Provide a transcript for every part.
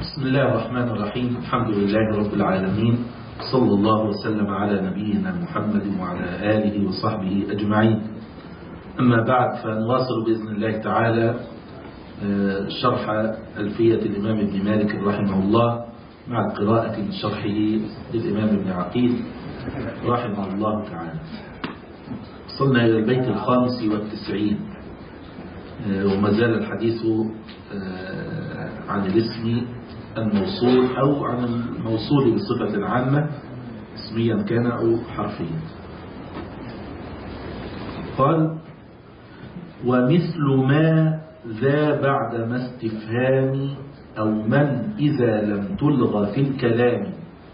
بسم الله الرحمن الرحيم. الحمد لله رب العالمين، صلى الله وسلم على نبينا محمد وعلى آله وصحبه أجمعين. أما بعد، فنواصل بإذن الله تعالى شرح ألفية الإمام ابن مالك رحمه الله مع القراءة من شرحه للإمام ابن عقيل رحمه الله تعالى. وصلنا إلى البيت 95 وما زال الحديث عن الاسم الموصول أو عن الموصول بصفة عامة اسميا كان أو حرفيا. قال: ومثل ما ذا بعد ما استفهام أو من إذا لم تلغى في الكلام.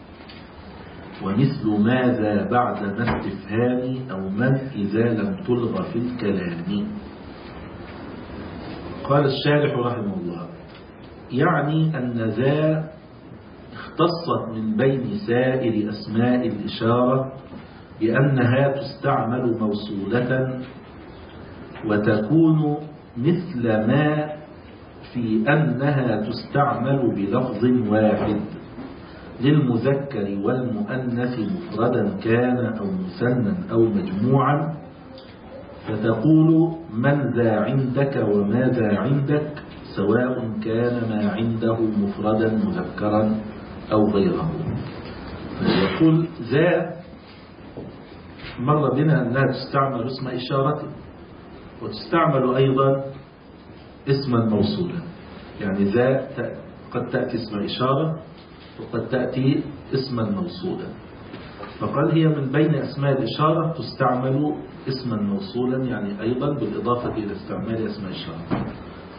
ومثل ما ذا بعد ما استفهام أو من إذا لم تلغى في الكلام. قال الشارح رحمه الله: يعني أن ذا اختصت من بين سائر أسماء الإشارة بأنها تستعمل موصولة، وتكون مثل ما في أنها تستعمل بلفظ واحد للمذكر والمؤنث مفردا كان أو مثنى أو مجموعا، فتقول من ذا عندك وما ذا عندك، سواء كان ما عنده مفردا مذكرا أو غيره. يقول ذا مر بنا أنها تستعمل اسم إشارة، وتستعمل أيضا اسما موصولا. يعني ذا قد تأتي اسم إشارة وقد تأتي اسما موصولا. فقال هي من بين أسماء الإشارة تستعمل اسما موصولا، يعني أيضا بالإضافة إلى استعمال اسم إشارة.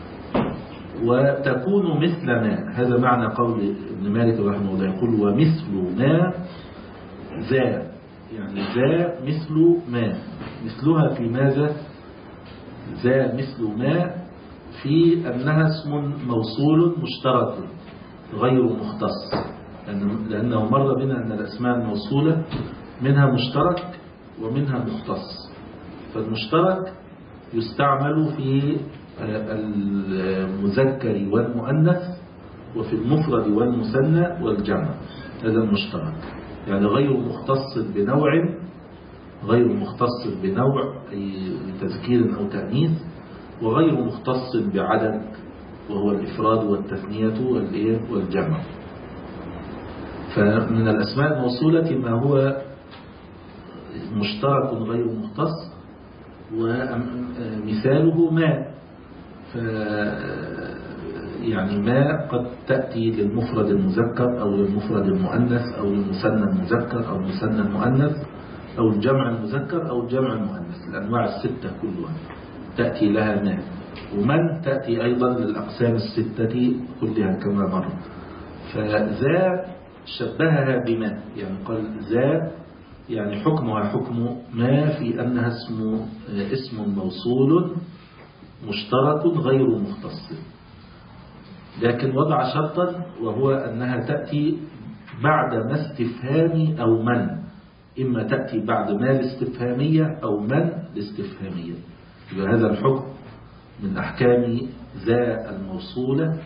وتكون مثل ما، هذا معنى قول ابن مالك رحمه الله، يقول ومثل ما ذا، يعني ذا مثل ما، مثلها في ماذا؟ ذا مثل ما في أنها اسم موصول مشترك غير مختص، لأنه مر بنا أن الأسماء الموصولة منها مشترك ومنها مختص. فالمشترك يستعمل في المذكر والمؤنث وفي المفرد والمثنى والجمع، هذا المشترك، يعني غير مختص بنوع، غير مختص بنوع أي تذكير أو تأنيث، وغير مختص بعدد وهو الإفراد والتثنية والجمع. فمن الأسماء الموصولة ما هو مشترك غير مختص، ومثاله ما، يعني ما قد تأتي للمفرد المذكر أو للمفرد المؤنث أو للمثنى المذكر أو المثنى المؤنث أو الجمع المذكر أو الجمع المؤنث. الأنواع الستة كلها تأتي لها ما. ومن تأتي أيضا للأقسام الستة كلها كما مر. فذا شبهها بما، يعني قال ذا يعني حكمها حكم ما في أنها اسم موصول مشترك غير مختص، لكن وضع شرطا، وهو أنها تأتي بعد ما استفهام أو من، إما تأتي بعد ما الاستفهامية أو من الاستفهامية. هذا الحكم من أحكام ذا الموصولة،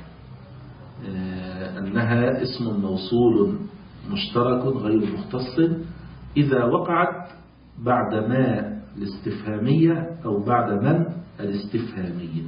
أنها اسم موصول مشترك غير مختص إذا وقعت بعد ما الاستفهامية أو بعد من الاستفهامية.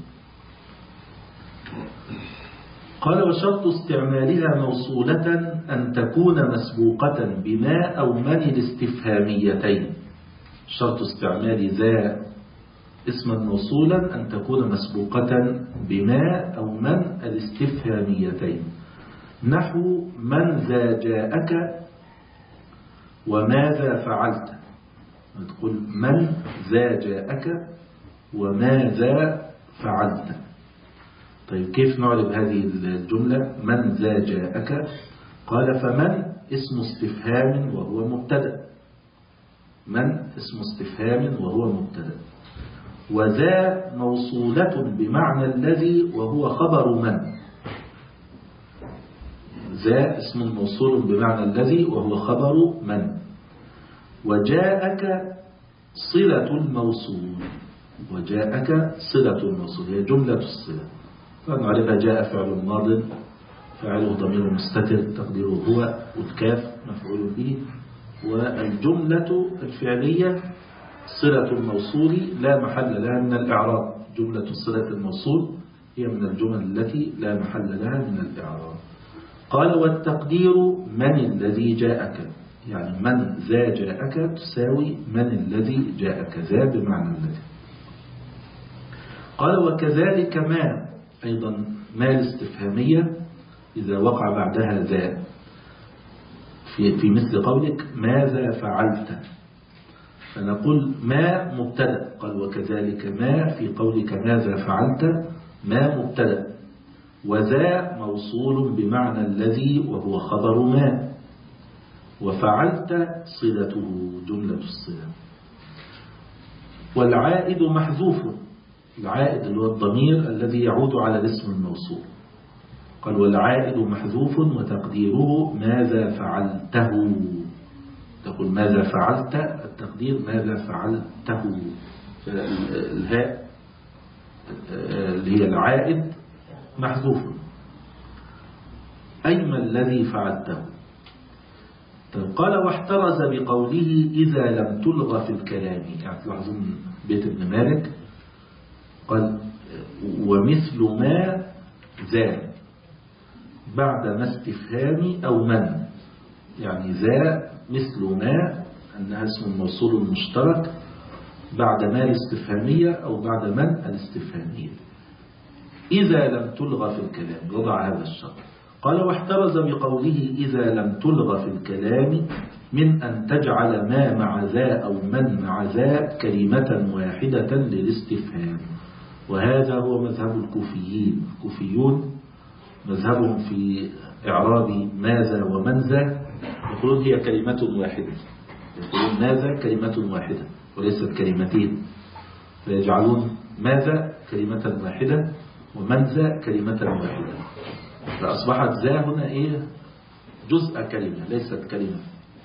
قال: وشرط استعمالها موصولة أن تكون مسبوقة بما أو من الاستفهاميتين. شرط استعمال ذا اسما موصولا أن تكون مسبوقة بما أو من الاستفهاميتين، نحو من ذا جاءك وماذا فعلت. تقول من ذا جاءك وماذا فعلت. طيب كيف نعرب هذه الجملة؟ من ذا جاءك، قال فمن اسم استفهام وهو مبتدأ، من اسم استفهام وهو مبتدأ، وذا موصولة بمعنى الذي وهو خبر من. ذا اسم موصول بمعنى الذي وهو خبر من. وجاءك صلة الموصول، وجاءك صلة الموصول هي جملة الصلة. فنعرفها جاء فعل ماض فاعله ضمير مستتر تقديره هو، والكاف مفعول به. والجملة الفعلية صلة الموصول لا محل لها من الإعراب. جملة صلة الموصول هي من الجمل التي لا محل لها من الإعراب. قال والتقدير من الذي جاءك، يعني من ذا جاءك تساوي من الذي جاءك، ذا بمعنى الذي. قال وكذلك ما، أيضا ما الاستفهامية إذا وقع بعدها ذا في مثل قولك ماذا فعلت، فنقول ما مبتدأ. قال وكذلك ما في قولك ماذا فعلت، ما مبتدأ، وذا موصول بمعنى الذي وهو خبر ما، وفعلت صلته جملة الصلة. والعائد محذوف، العائد اللي هو الضمير الذي يعود على الاسم الموصول. قال والعائد محذوف وتقديره ماذا فعلته، تقول ماذا فعلت، التقدير ماذا فعلته. الهاء اللي هي العائد محذوف، أي ما الذي فعلته. قال واحترز بقوله إذا لم تلغى في الكلام، يعني تلاحظون بيت ابن مالك قال ومثل ما ذا بعد ما استفهام أو من، يعني ذا مثل ما أنها اسم الموصول المشترك بعد ما الاستفهامية أو بعد من الاستفهامية. إذا لم تلغى في الكلام وضع هذا الشرط. قال واحترز بقوله إذا لم تلغى في الكلام من أن تجعل ما مع ذا أو من مع ذا كلمة واحدة للاستفهام، وهذا هو مذهب الكوفيين. الكوفيون مذهبهم في إعراب ماذا ومن ذا يقولون هي كلمة واحدة، يقولون ماذا كلمة واحدة وليست كلمتين، فيجعلون ماذا كلمة واحدة ومن ذا كلمة واحدة، فأصبحت ذا هنا إيه جزء كلمة ليست كلمة.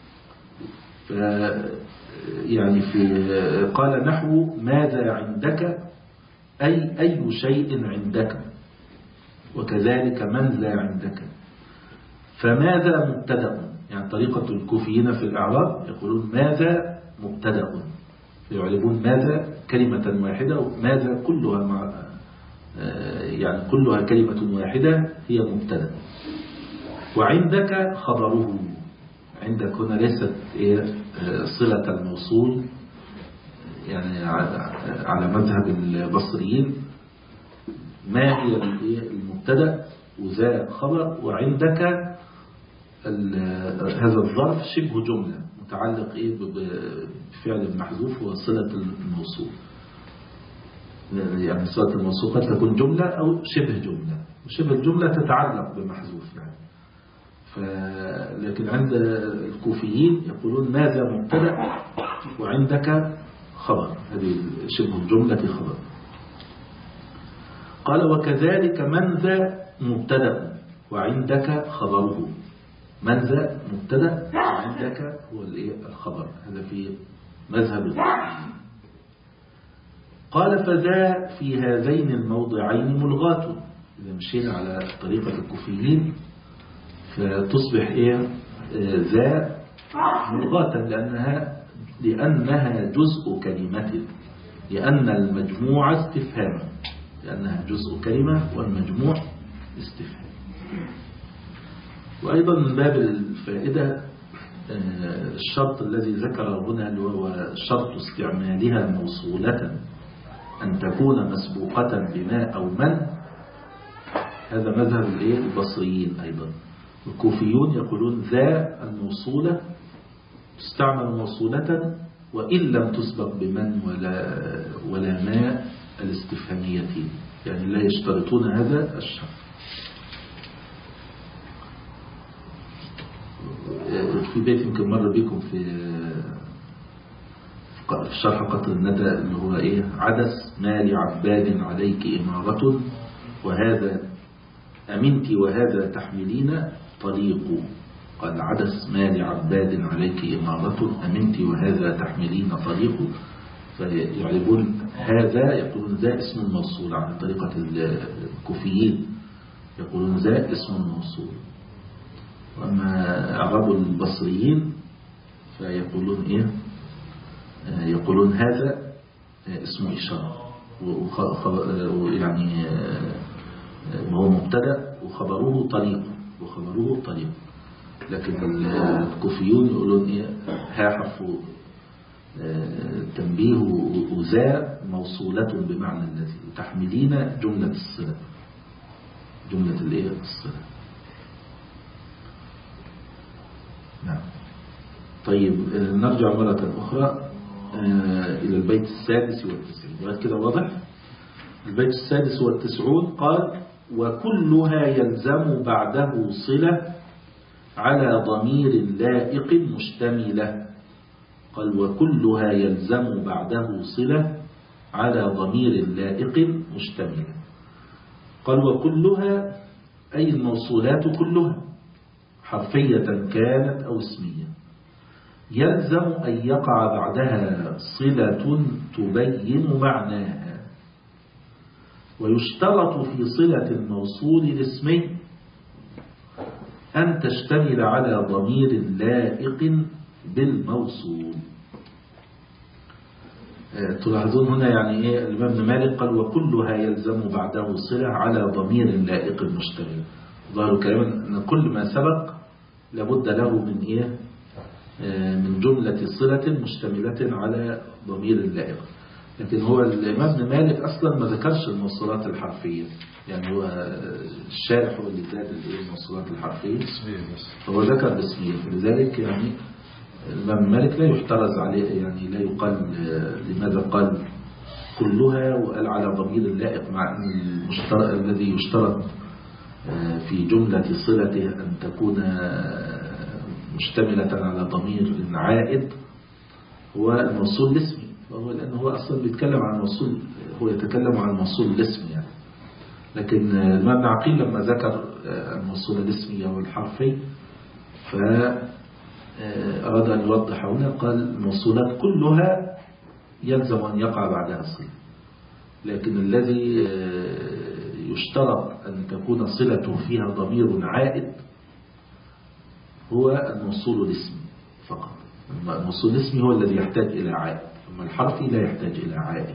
يعني قال نحو ماذا عندك أي شيء عندك، وكذلك من ذا عندك. فماذا مبتدأ، يعني طريقة الكوفيين في الإعراب يقولون ماذا مبتدأ، يعربون ماذا كلمة واحدة، وماذا كلها يعني كلها كلمة واحدة هي مبتدأ. وعندك خبره، عندك هنا ليست صلة الموصول يعني على مذهب البصريين، ما هي المبتدأ وذا خبر، وعندك هذا الظرف شبه جملة متعلق بفعل المحذوف وصلة الموصول، يعني صلة الموصول قد تكون جملة أو شبه جملة، وشبه الجملة تتعلق بمحذوف يعني. لكن عند الكوفيين يقولون ماذا مبتدأ وعندك خبر، هذه شبه الجملة خبر. قال وكذلك من ذا مبتدأ وعندك خبره، من ذا مبتدأ وعندك هو الخبر، هذا في مذهب الكوفيين. قال فذا في هذين الموضعين ملغاة، إذا مشينا على طريقة الكوفيين فتصبح ذا ملغاة لأنها جزء كلمة، لأن المجموع استفهام، لأنها جزء كلمة والمجموع استفهام. وأيضا من باب الفائدة الشرط الذي ذكره هنا اللي هو شرط استعمالها موصولة أن تكون مسبوقة بما أو من، هذا مذهب البصريين. أيضا الكوفيون يقولون ذا الموصولة تستعمل موصولة وإن لم تسبق بمن ولا ما الاستفهاميتين، يعني لا يشترطون هذا الشرط. في بيت يمكن مر بكم في شرح قطر الندى اللي هو عدس ما لعباد عليك إمارة وهذا أمنت وهذا تحملين طريق. قال عدس ما لعباد عليك إمارة أمنت وهذا تحملين طريق، فيعربون هذا يقولون ذا اسم الموصول على طريقة الكوفيين، يقولون ذا اسم موصول. وأما أعراب البصريين فيقولون إيه؟ يقولون هذا اسم إشارة، يعني وهو مبتدأ وخبره طريق. لكن الكوفيون يقولون إيه؟ ها حرف تنبيه وذا موصولة بمعنى الذي، تحملين جملة الصلة، جملة الصلة. نعم. طيب نرجع مرة أخرى إلى البيت 96 وهذا كده واضح. البيت 96 قال: وكلها يلزم بعده صلة على ضمير لائق مشتملة. قال: وكلها يلزم بعده صلة على ضمير لائق مشتملة. قال: وكلها أي الموصولات كلها حرفية كانت أو اسمية، يلزم أن يقع بعدها صلة تبين معناها. ويشترط في صلة الموصول الاسمي أن تشتمل على ضمير لائق بالموصول. تلاحظون هنا يعني إيه الإمام ابن مالك قال: وكلها يلزم بعده صلة على ضمير لائق مشتمل. ظاهر كلام أن كل ما سبق لابد له من إيه؟ من جملة صلة مشتملة على ضمير لائق. لكن هو الإمام ابن مالك أصلا ما ذكرش الموصولات الحرفية، يعني هو الشارح هو اللي زاد الموصولات الحرفية، هو ذكر باسمية. فلذلك يعني الإمام مالك لا يحترز عليه، يعني لا يقال لماذا قال كلها وقال على ضمير اللائق، مع أن الذي يشترط في جملة صلته أن تكون مشتملة على ضمير عائد هو الموصول الاسمي. وهو لأنه هو أصلا بيتكلم عن الموصول، هو يتكلم عن الموصول الاسمي يعني. لكن الإمام ابن عقيل لما ذكر الموصول الاسمي أو الحرفي فأراد أن يوضح هنا، قال: الموصولات كلها يلزم أن يقع بعدها صلة، لكن الذي يشترط أن تكون صلته فيها ضمير عائد هو الموصول الاسمي فقط. الموصول الاسمي هو الذي يحتاج إلى عائد، أما الحرفي لا يحتاج إلى عائد.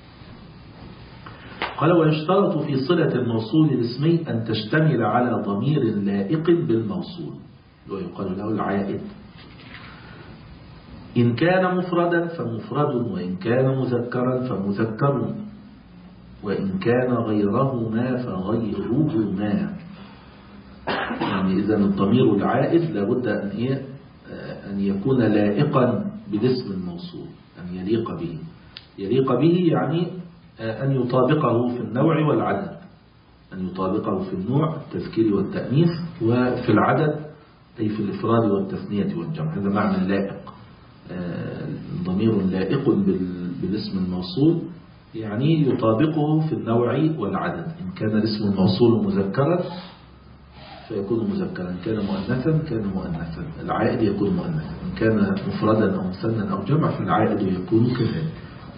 قال: ويشترط في صلة الموصول الاسمي أن تشتمل على ضمير لائق بالموصول، ويقال له العائد. إن كان مفردا فمفرد، وإن كان مذكرا فمذكر، وإن كان غيرهما فغيرهما. يعني إذا الضمير العائد لابد أن يكون لائقا بالاسم الموصول، أن يليق به يعني أن يطابقه في النوع والعدد، أن يطابقه في النوع التذكير والتأنيث، وفي العدد أي في الإفراد والتثنية والجمع. هذا معنى لائق، ضمير لائق بالاسم الموصول يعني يطابقه في النوع والعدد. إن كان الاسم الموصول مذكرا فيكون مذكرا، إن كان مؤنثا كان مؤنثا، العائد يكون مؤنثا، إن كان مفردا أو مثنى أو جمع فالعائد يكون كذلك.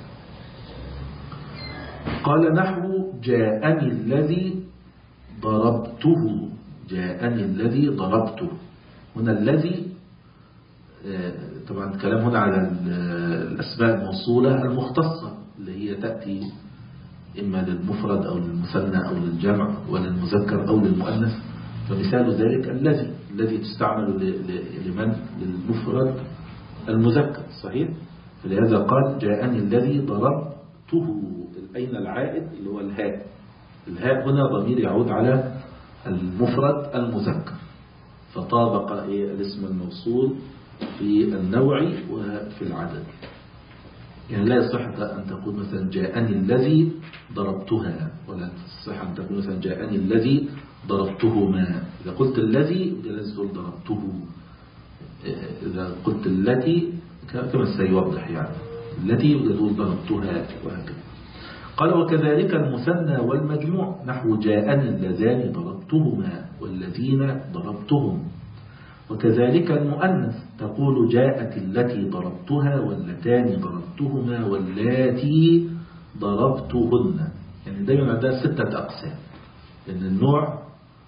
قال: نحو جاءني الذي ضربته. جاءني الذي ضربته. هنا الذي طبعا الكلام هنا على الأسماء الموصولة المختصة اللي هي تأتي إما للمفرد أو للمثنى أو للجمع وللمذكر أو للمؤنث. فمثال ذلك الذي تستعمل للمفرد المذكر، صحيح؟ فلهذا قال: جاءني الذي ضربته. أين العائد اللي هو الهاء؟ الهاء هنا ضمير يعود على المفرد المذكر، فطابق الاسم الموصول في النوع وفي العدد. يعني لا يصح أن تقول مثلا جاءني الذي ضربتها، ولا يصح أن تقول مثلا جاءني الذي ضربتهما. إذا قلت الذي لازم تقول ضربته، إذا قلت التي كما سيوضح يعني التي تقول ضربتها، وهكذا. قال: وكذلك المثنى والمجموع، نحو جاءني اللذان ضربتهما والذين ضربتهم. وكذلك المؤنث، تقول جاءت التي ضربتها واللتان ضربتهما واللاتي ضربتهن. يعني دايما عندها 6 أقسام، لأن النوع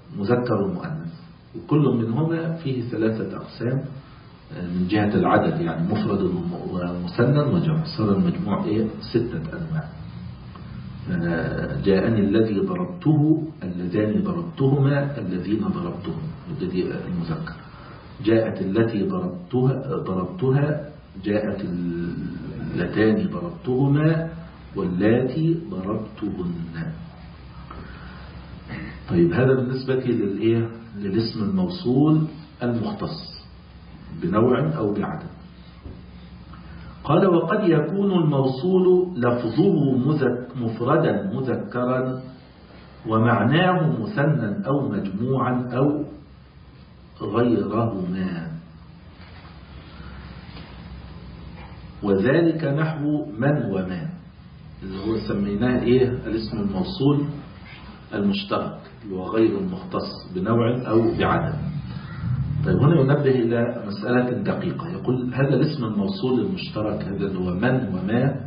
مذكر ومؤنث، وكل منهما فيه 3 أقسام من جهة العدد، يعني مفرد ومثنى وجمع، صار المجموع 6 أنواع. جاءني الذي ضربته، اللذان ضربتهما، الذين ضربتهم، الذي المذكر. جاءت التي ضربتها، جاءت اللتان ضربتهما، واللاتي ضربتهن. طيب هذا بالنسبة للاسم الموصول المختص بنوع أو بعدد. قال وقد يكون الموصول لفظه مفردا مذكرا ومعناه مثنى أو مجموعا أو غيرهما، وذلك نحو من وما، اللي هو سميناه الاسم الموصول المشترك، اللي هو غير المختص بنوع أو بعدد. طيب هنا ينبه إلى مسألة دقيقة، يقول هذا الاسم الموصول المشترك، هذا اللي هو من وما،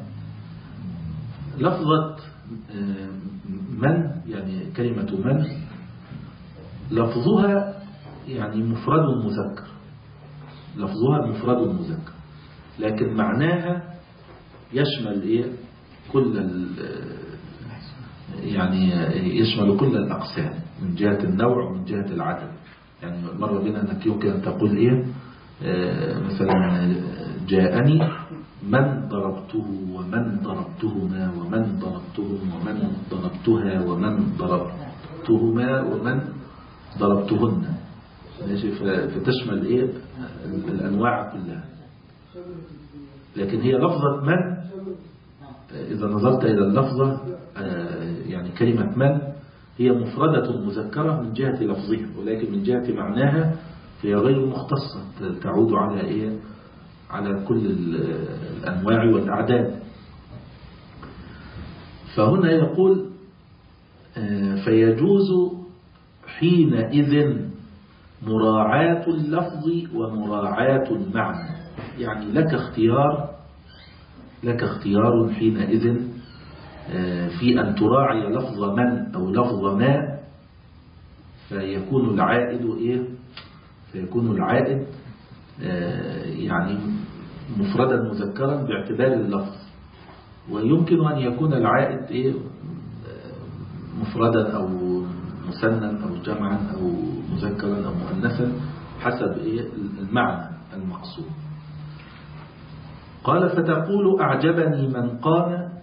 لفظة من، يعني كلمة من لفظها يعني مفرد مذكر، لفظها مفرد مذكر، لكن معناها يشمل كل يعني يشمل كل الأقسام من جهة النوع ومن جهة العدد. يعني مر بنا أنك يمكن أن تقول مثلا جاءني من ضربته ومن ضربتهما ومن ضربتهم ومن ضربتها ومن ضربتهما ومن ضربتهن، فتشمل الأنواع كلها. لكن هي لفظة من إذا نظرت إلى اللفظة، يعني كلمة من هي مفردة مذكرة من جهة لفظها، ولكن من جهة معناها هي غير مختصة، تعود على كل الأنواع والأعداد. فهنا يقول فيجوز حينئذ مراعاة اللفظ ومراعاة المعنى، يعني لك اختيار حينئذ في أن تراعي لفظ من أو لفظ ما، فيكون العائد يعني مفردا مذكرا باعتبار اللفظ، ويمكن أن يكون العائد مفردا أو مثنى أو جمعا أو مذكرا أو مؤنثا حسب المعنى المقصود. قال فتقول أعجبني من قام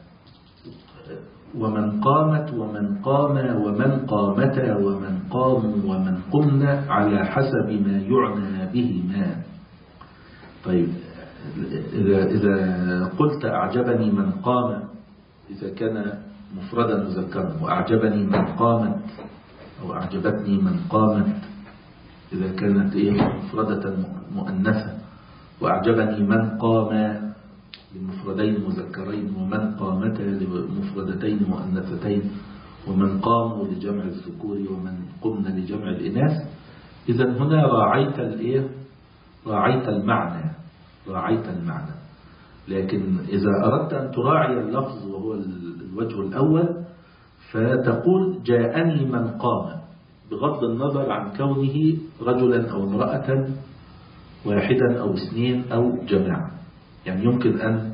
ومن قامت ومن قام ومن قامتا ومن قاموا ومن قمنا على حسب ما يعنى بهما. طيب إذا قلت أعجبني من قام إذا كان مفردا مذكرا، وأعجبني من قامت أو أعجبتني من قامت إذا كانت مفردة مؤنثة، وأعجبني من قام لمفردين مذكرين ومن قامتا لمفردتين مؤنثتين ومن قاموا لجمع الذكور ومن قمنا لجمع الإناث. إذا هنا راعيت المعنى. لكن إذا أردت أن تراعي اللفظ وهو الوجه الأول فتقول جاءني من قام، بغض النظر عن كونه رجلا أو امرأة واحدا أو اثنين أو جماعة. يعني يمكن أن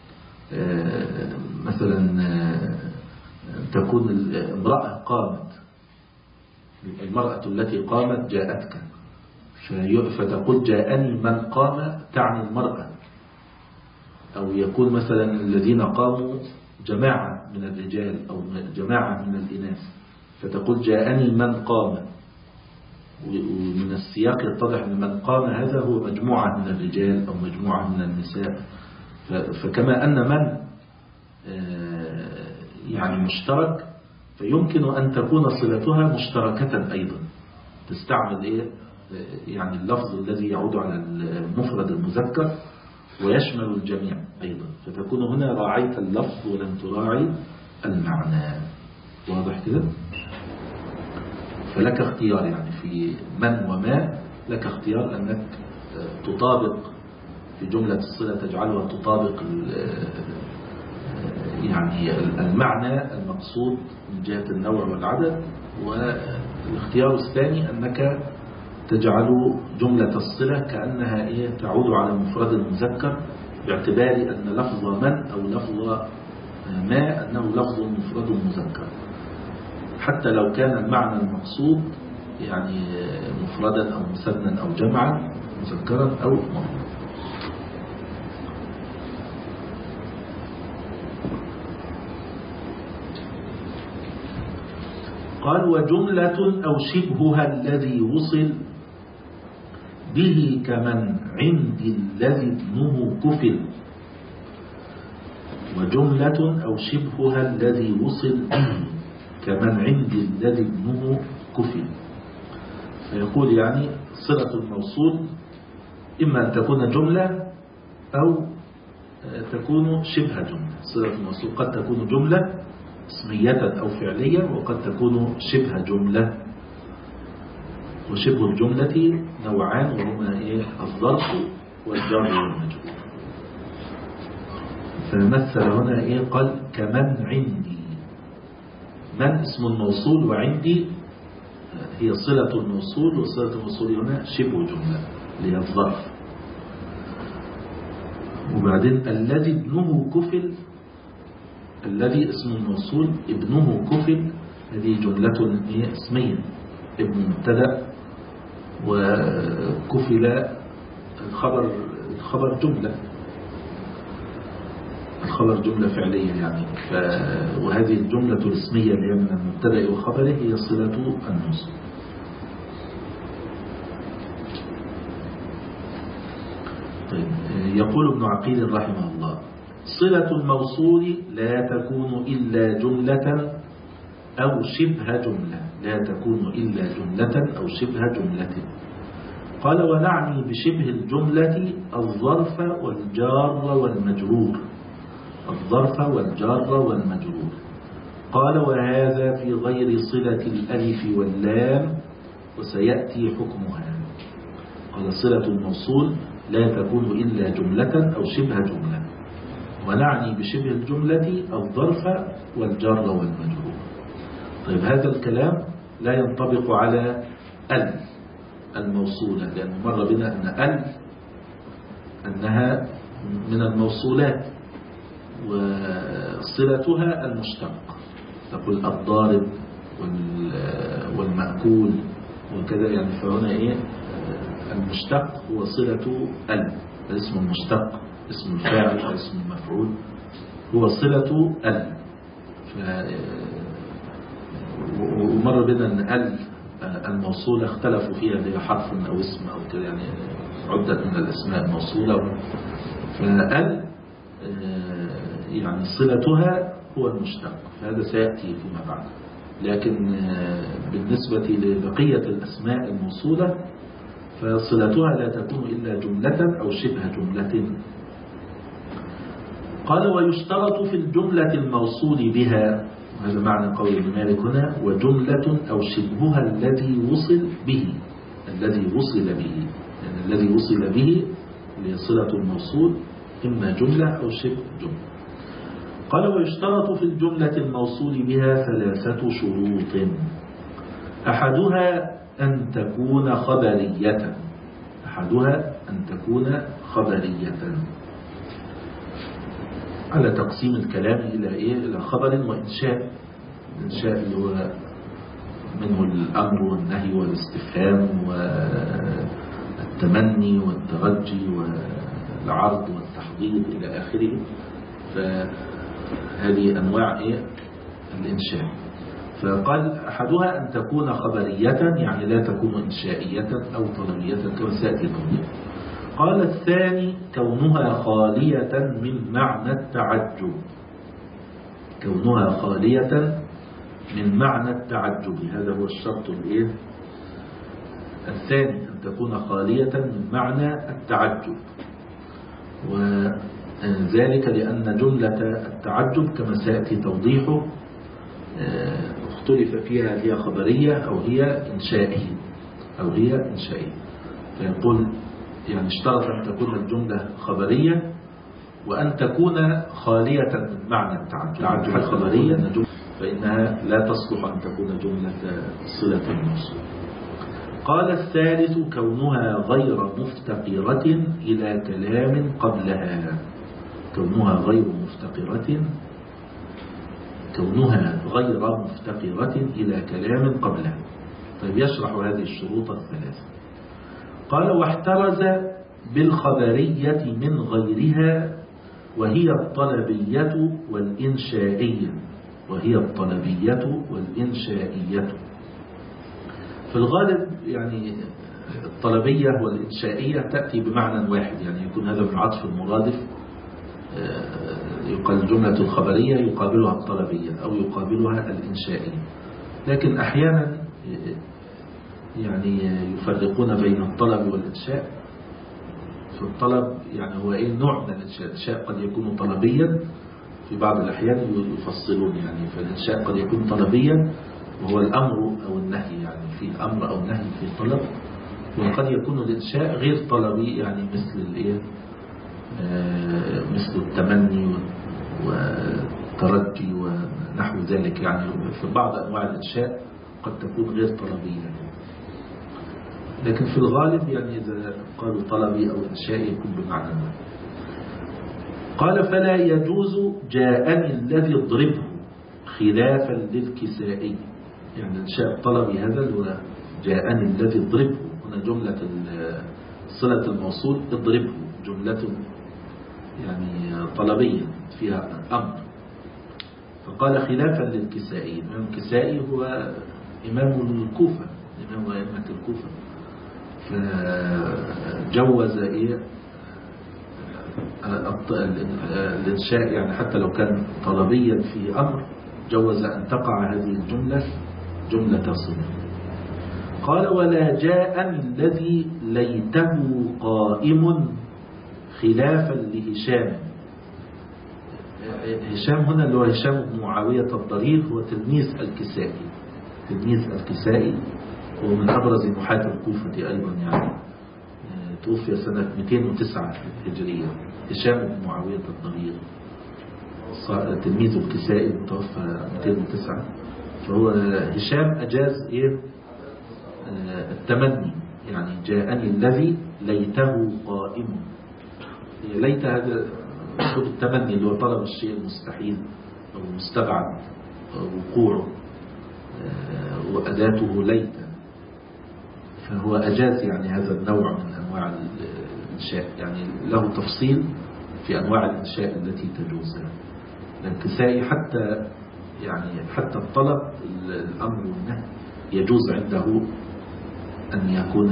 مثلا تكون الامرأة قامت، المرأة التي قامت جاءتك، فتقول جاءني من قام تعني المرأة، أو يكون مثلا الذين قاموا جماعة من الرجال أو جماعة من الإناث، فتقول جاءني من قام، ومن السياق يتضح أن من قام هذا هو مجموعة من الرجال أو مجموعة من النساء. فكما أن من يعني مشترك، فيمكن أن تكون صلتها مشتركة أيضا، تستعمل يعني اللفظ الذي يعود على المفرد المذكر ويشمل الجميع أيضا، فتكون هنا راعيت اللفظ ولم تراعي المعنى. واضح كده؟ فلك اختيار، يعني في من وما لك اختيار أنك تطابق في جملة الصلة، تجعلها تطابق يعني المعنى المقصود من جهة النوع والعدد. والاختيار الثاني أنك تجعل جملة الصلة كأنها تعود على المفرد المذكر، باعتبار أن لفظ من أو لفظ ما أنه لفظ مفرد مذكر، حتى لو كان المعنى المقصود يعني مفردا أو مثنى أو جمعا مذكرا أو مؤنثا. قال وجملة أو شبهها الذي وصل به كمن عند الذي ابنه كفل. وجملة أو شبهها الذي وصل به كمن عند الذي ابنه كفل. فيقول يعني صلة الموصول إما أن تكون جملة أو تكون شبه جملة. صلة الموصول قد تكون جملة اسمية أو فعلية، وقد تكون شبه جملة. وشبه الجملة نوعان، وهما الظرف والجار والمجرور. فمثل هنا قال كمن عندي. من اسم الموصول، وعندي هي صلة الموصول، وصلة الموصول هنا شبه جملة اللي هي الظرف. وبعدين الذي ابنه كفل، الذي اسم الموصول ابنه كفل، هذه جملة اسمية، ابن مبتدأ وكفل الخبر جملة، الخبر جملة فعلية يعني. وهذه الجملة الاسمية اللي هي من المبتدأ وخبره هي صلة الموصول. طيب، يقول ابن عقيل رحمه الله صلة الموصول لا تكون إلا جملة أو شبه جملة، لا تكون إلا جملة أو شبه جملة. قال ونعني بشبه الجملة الظرف والجار والمجرور، الظرف والجار والمجرور. قال وهذا في غير صلة الألف واللام وسيأتي حكمها. قال صلة الموصول لا تكون إلا جملة أو شبه جملة، ونعني بشبه الجملة الظرف والجار والمجرور. طيب، هذا الكلام لا ينطبق على ال الموصولة، لأنه مر بنا أن أنها من الموصولات وصلتها المشتق. تقول الضارب والمأكول وكذا يعني. فهنا المشتق هو صلة الاسم المشتق، اسم الفاعل أو اسم المفعول هو صلة ومر بنا أن الموصولة اختلفوا فيها، هي حرف أو اسم أو كذا يعني، عدة من الأسماء الموصولة. فال يعني صلتها هو المشتق، فهذا سيأتي فيما بعد. لكن بالنسبة لبقية الأسماء الموصولة فصلتها لا تكون إلا جملة أو شبه جملة. قال ويشترط في الجملة الموصول بها، هذا معنى قول ابن مالك هنا، وجملة أو شبهها الذي وصل به، الذي وصل به، يعني الذي وصل به لصلة الموصول إما جملة أو شبه جملة. قال ويشترط في الجملة الموصول بها 3 شروط. أحدها أن تكون خبرية، أحدها أن تكون خبرية، على تقسيم الكلام إلى خبر وإنشاء. الإنشاء اللي هو منه الأمر والنهي والاستفهام والتمني والترجي والعرض والتحضير إلى آخره. فهذه أنواع الإنشاء. فقال أحدها أن تكون خبرية، يعني لا تكون إنشائية أو طلبية كما سيأتي توضيح. قال الثاني كونها خالية من معنى التعجب، كونها خالية من معنى التعجب، هذا هو الشرط الثاني، أن تكون خالية من معنى التعجب. وذلك لأن جملة التعجب كما سيأتي توضيحه اختلف فيها، هي خبرية أو هي إنشائية فيقول يعني اشترط أن تكون الجملة خبرية، وأن تكون خالية من معنى التعجب خبرية فإنها لا تصلح أن تكون جملة صلة الموصول. قال الثالث كونها غير مفتقرة إلى كلام قبلها. كونها غير مفتقرة إلى كلام قبلها. طيب يشرح هذه الشروط الثلاثة. قال واحترز بالخبرية من غيرها وهي الطلبية والإنشائية. في الغالب يعني الطلبية والإنشائية تأتي بمعنى واحد، يعني يكون هذا من عطف المرادف، يقال الجملة الخبرية يقابلها الطلبية أو يقابلها الإنشائية، لكن أحيانا يعني يفرقون بين الطلب والإنشاء. فالطلب يعني هو نوع من الإنشاء. الإنشاء قد يكون طلبيا، في بعض الأحيان يفصلون يعني، فالإنشاء قد يكون طلبيا وهو الأمر أو النهي، يعني في أمر أو نهي في طلب، وقد يكون الإنشاء غير طلبي، يعني مثل التمني والترجي ونحو ذلك. يعني في بعض أنواع الإنشاء قد تكون غير طلبية، لكن في الغالب يعني إذا قالوا طلبي أو إنشائي يكون بمعنى ما. قال فلا يجوز جاءني الذي اضربه خلافا للكسائي. يعني الإنشاء الطلبي هذا هو جاءني الذي اضربه، هنا جملة صلة الموصول اضربه جملة يعني طلبية فيها أمر. فقال خلافا للكسائي. الإمام الكسائي هو إمام الكوفة، إمام أئمة الكوفة، فجوز الإنشاء يعني حتى لو كان طلبيا في أمر، جوز أن تقع هذه الجملة جملة صلة. قال ولا جاءني الذي ليته قائم خلافا لهشام. هشام هنا اللي هو هشام بن معاوية الضرير، هو تلميذ الكسائي، هو من أبرز نحاة الكوفة أيضا، يعني توفي سنة 209 هجرية. هشام بن معاوية الضرير تلميذ الكسائي متوفى 209. فهو هشام أجاز التمني، يعني جاءني الذي ليته قائم. ليت هذا أسلوب التمني اللي هو طلب الشيء المستحيل أو المستبعد وقوعه، وأداته ليت، فهو أجاز يعني هذا النوع من أنواع الإنشاء، يعني له تفصيل في أنواع الإنشاء التي تجوز. الكسائي حتى الطلب الأمر والنهي يجوز عنده أن يكون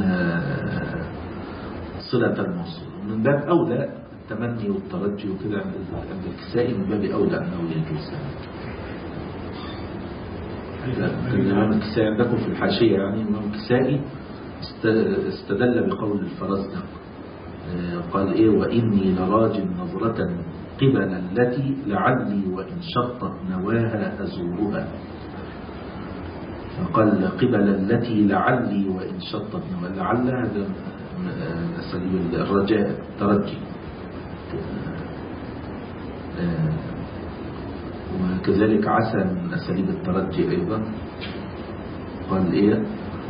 صلة الموصول. من باب أولى التمني والترجي وكذا عند الكسائي، من باب أولى أنه يجوز. الإمام الكسائي عندكم في الحاشية، يعني الإمام الكسائي استدل بقول الفرزدق، قال وإني لراج نظرة قبل التي لعلي وإن شطت نواها أزورها. فقال قبل التي لعلي وإن شطت نواها. لعل هذا أساليب الرجاء الترجي، وكذلك عسى من أساليب الترجي أيضا. قال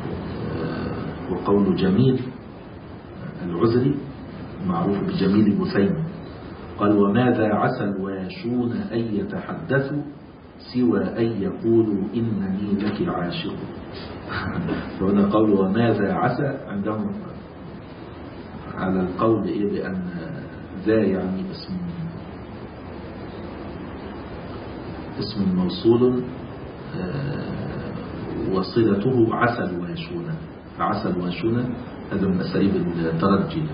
وقول جميل العزري معروف بجميل بثيم، قال وماذا عسى الواشون أن يتحدثوا سوى أن يقولوا إنني لك عاشق. فهنا قول وماذا عسى عندهم على القول بأن ذا يعني اسم موصول وصلته عسى الواشون، فعسى الواشون هذا من أساليب الترجي.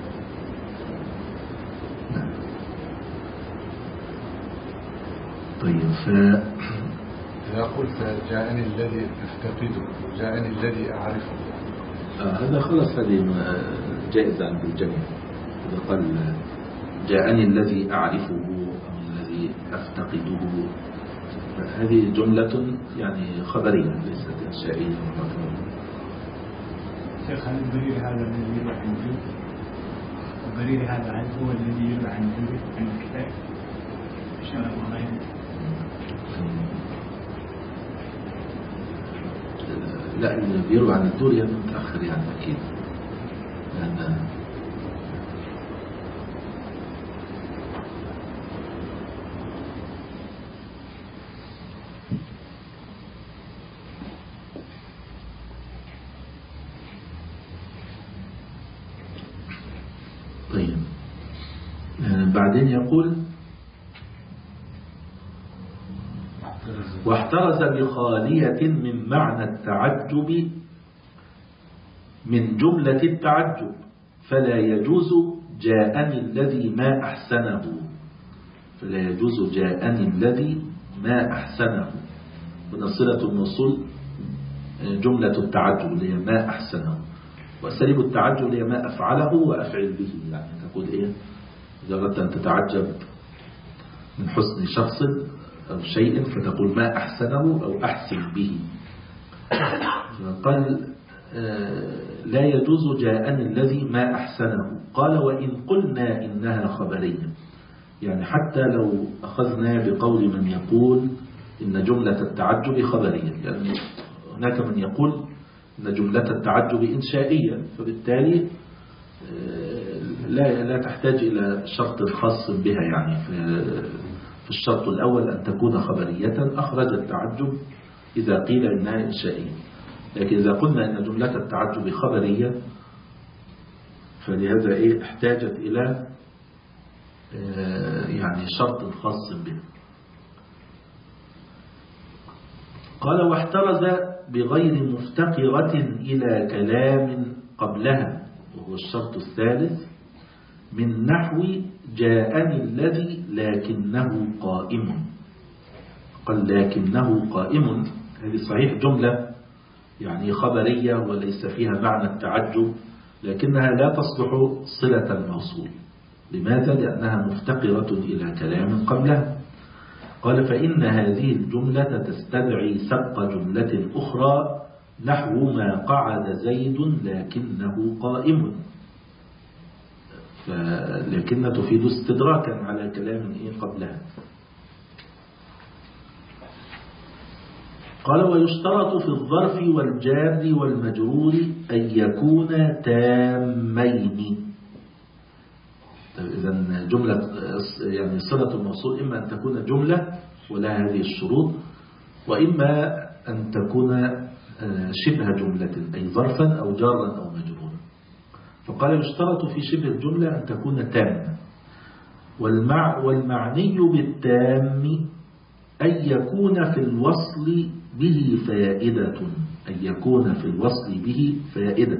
طيب إذا قلت جاءني الذي أفتقده جاءني الذي أعرفه، هذا خلاص هذه جائزة عند الجميع. إذا قال جاءني الذي أعرفه أو الذي أفتقده، هذه جملة يعني خبرية ليست إنشائية. شيخ هل الدليل هذا من الوحي موجود؟ وقرير هذا هل هو الذي يروي عن الكتاب شرع وغيره؟ لا، اللي بيروي عن الدوري متأخر يعني أكيد، لأن طيب. بعدين يقول واحترز بخالية من معنى التعجب من جملة التعجب، فلا يجوز جاءني الذي ما أحسنه، فلا يجوز جاءني الذي ما أحسنه. هنا صلة الموصول جملة التعجب اللي هي ما أحسنه، وأساليب التعجب اللي هي ما أفعله وأفعل به. يعني تقول إيه إذا أردت أن تتعجب من حسن شخص أو شيء فتقول ما أحسنه أو أحسن به. قال لا يجوز جاءني الذي ما أحسنه. قال وإن قلنا إنها خبرية، يعني حتى لو أخذنا بقول من يقول إن جملة التعجب خبرية، لأن هناك من يقول إن جملة التعجب إنشائية، فبالتالي لا تحتاج إلى شرط خاص بها. يعني في الشرط الأول أن تكون خبرية أخرج التعجب إذا قيل إنها إنشائية. لكن إذا قلنا إن جملة التعجب خبرية فلهذا احتاجت إلى يعني شرط خاص بها. قال واحترز بغير مفتقرة إلى كلام قبلها، وهو الشرط الثالث، من نحو جاءني الذي لكنه قائم. قال لكنه قائم، هذه صحيح جملة يعني خبرية وليس فيها معنى التعجب، لكنها لا تصلح صلة الموصول. لماذا؟ لأنها مفتقرة إلى كلام قبلها. قال فإن هذه الجملة تستدعي سبق جملة أخرى نحو ما قعد زيد لكنه قائم، لكن تفيد استدراكا على كلام قبلها. قال ويشترط في الظرف والجار والمجرور أن يكونا تامين. إذن جملة يعني صلة الموصول إما أن تكون جملة ولا هذه الشروط، وإما أن تكون شبه جملة أي ظرفا أو جارا أو مجرورا. فقال يشترط في شبه الجملة أن تكون تامة. والمعني بالتام أن يكون في الوصل به فائدة، أن يكون في الوصل به فائدة،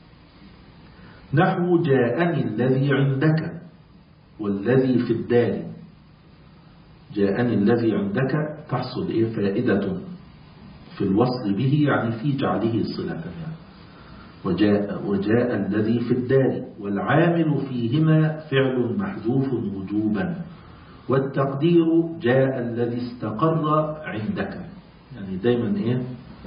نحو جاءني الذي عندك والذي في الدار. جاءني الذي عندك تحصل فائدة في الوصل به، يعني في جعله صلة يعني. وجاء الذي في الدار، والعامل فيهما فعل محذوف وجوبا، والتقدير جاء الذي استقر عندك. يعني دايما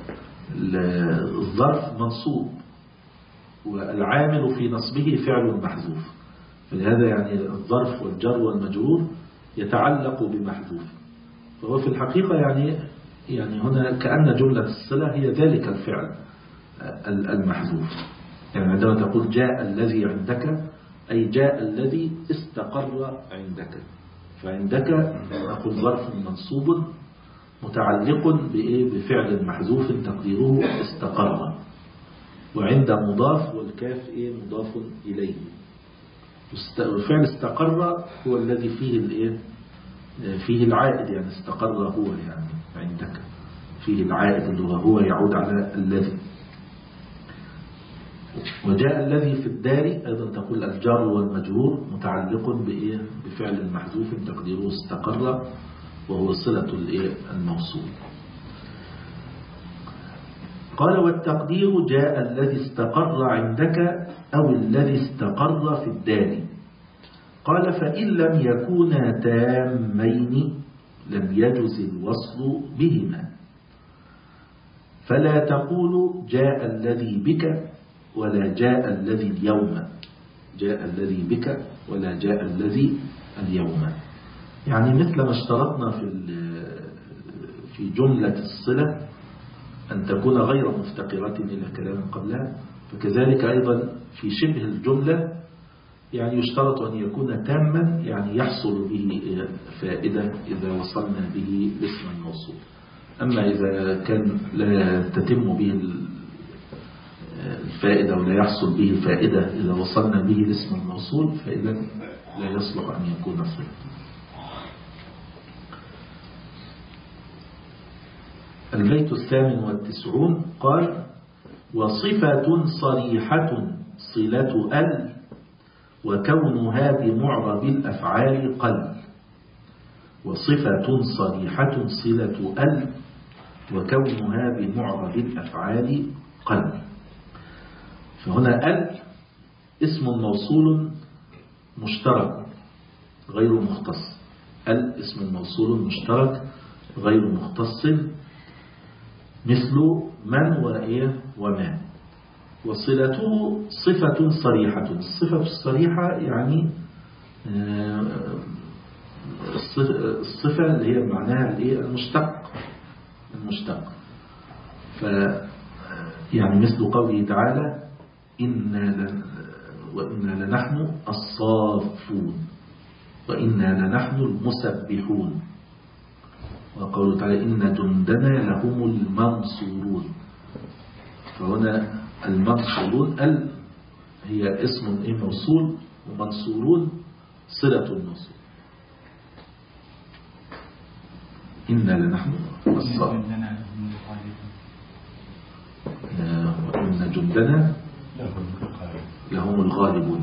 الظرف منصوب والعامل في نصبه فعل محذوف، فلهذا يعني الظرف والجر والمجرور يتعلق بمحذوف. فهو في الحقيقة يعني هنا كأن جملة الصلة هي ذلك الفعل المحذوف. يعني عندما تقول جاء الذي عندك أي جاء الذي استقر عندك، فعندك نقول ظرف منصوب متعلق بفعل محذوف تقديره استقر، وعند مضاف والكاف مضاف إليه. الفعل استقر هو الذي فيه العائد، يعني استقر هو يعني عندك فيه العائد اللي هو يعود على الذي. وجاء الذي في الدار أيضا تقول الجار والمجرور متعلق بفعل محذوف تقديره استقر، وهو صلة الموصول. قال والتقدير جاء الذي استقر عندك أو الذي استقر في الدار. قال فإن لم يكونا تامين لم يجز الوصل بهما، فلا تقول جاء الذي بك ولا جاء الذي اليوم، جاء الذي بك ولا جاء الذي اليوم. يعني مثل ما اشترطنا في جملة الصلة أن تكون غير مفتقرة إلى كلام قبلها، فكذلك أيضا في شبه الجملة يعني يشترط أن يكون تاما، يعني يحصل به فائدة إذا وصلنا به لاسم الموصول. أما إذا كان لا تتم به الفائدة ولا يحصل به الفائدة إذا وصلنا به لاسم الموصول، فإذا لا يصلح أن يكون صلة. البيت 98 قال: وصفة صريحة صلة ال، وكونها بمعرب الأفعال قل. وصفة صريحة صلة ال، وكونها بمعرب الأفعال قل. فهنا ال اسم موصول مشترك غير مختص. ال اسم موصول مشترك غير مختص، مثل من وإيه وما. وصلته صفة صريحة. الصفة الصريحة يعني الصفة اللي هي معناها المشتق. يعني مثل قوله تعالى: وإنا لنحن الصافون، وإنا لنحن المسبحون. وقوله تعالى: إن جندنا لهم المنصورون. فهنا المنصورون هي اسم موصول، ومنصورون صلة الموصول. إنا لنحن الصافون، وإن جندنا لهم الغالبون.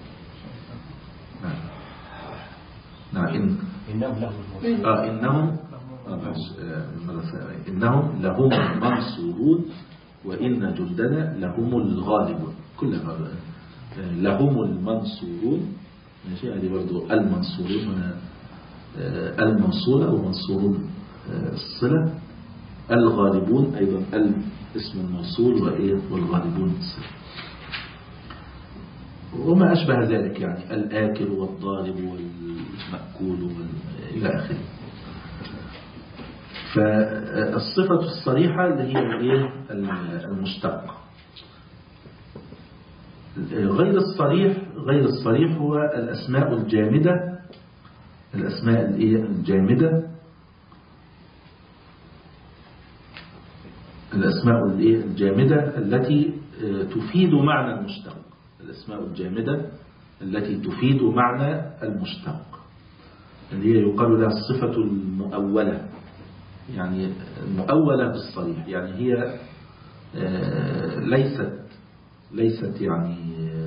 إنهم لهم المنصورون، وإن جندنا لهم الغالبون. كلها لهم المنصورون. ماشي، هذه برضو المنصورون المنصورة ومنصورون الصلة. الغالبون أيضا اسم الموصول، والغالبون الصلة. وما أشبه ذلك، يعني الآكل والضارب والمأكول إلى آخره. فالصفة الصريحة اللي هي المشتق. غير الصريح هو الأسماء الجامدة. الأسماء الجامدة، الأسماء الجامدة التي تفيد معنى المشتق. الأسماء الجامدة التي تفيد معنى المشتق، اللي هي يقال لها الصفة المؤولة. يعني المؤولة بالصريح، يعني هي ليست يعني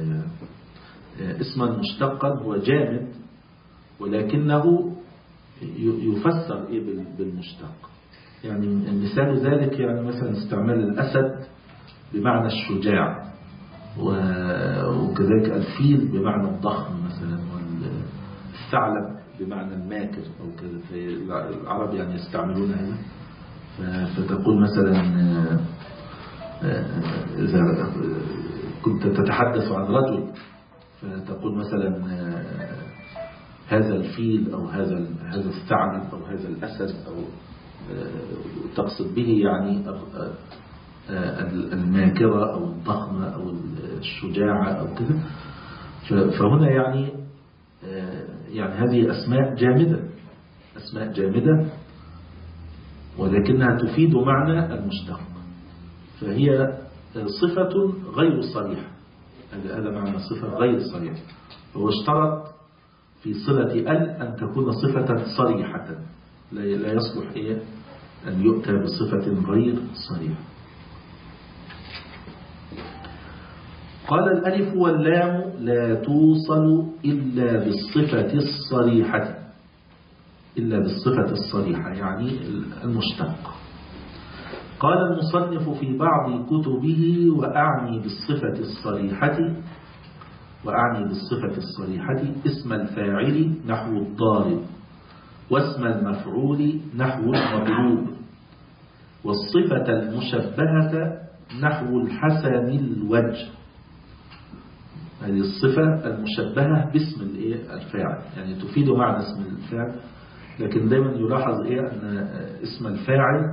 اسما مشتقا، هو جامد ولكنه يفسر بالمشتق. يعني مثال ذلك يعني مثلا استعمال الأسد بمعنى الشجاع، وكذلك الفيل بمعنى الضخم مثلا، والثعلب بمعنى الماكر أو كذا. العرب يعني يستعملون هذا. فتقول مثلا إذا كنت تتحدث عن رجل، فتقول مثلا هذا الفيل أو هذا الثعلب أو هذا الأسد، أو تقصد به يعني الماكرة أو الضخمة أو الشجاعة أو كذا. فهنا يعني هذه أسماء جامدة ولكنها تفيد معنى المشتق، فهي صفة غير صريحة. هذا معنى صفة غير صريحة. هو اشترط في صلة أن تكون صفة صريحة، لا يصلح أن يؤتى بصفة غير صريحة. قال: الألف واللام لا توصل إلا بالصفة الصريحة يعني المشتق. قال المصنف في بعض كتبه: وأعني بالصفة الصريحة اسم الفاعل نحو الضارب، واسم المفعول نحو المضروب، والصفة المشبهة نحو الحسن الوجه، هذه الصفة المشبهة باسم الفاعل، يعني تفيد معنى اسم الفاعل، لكن دايما يلاحظ أن اسم الفاعل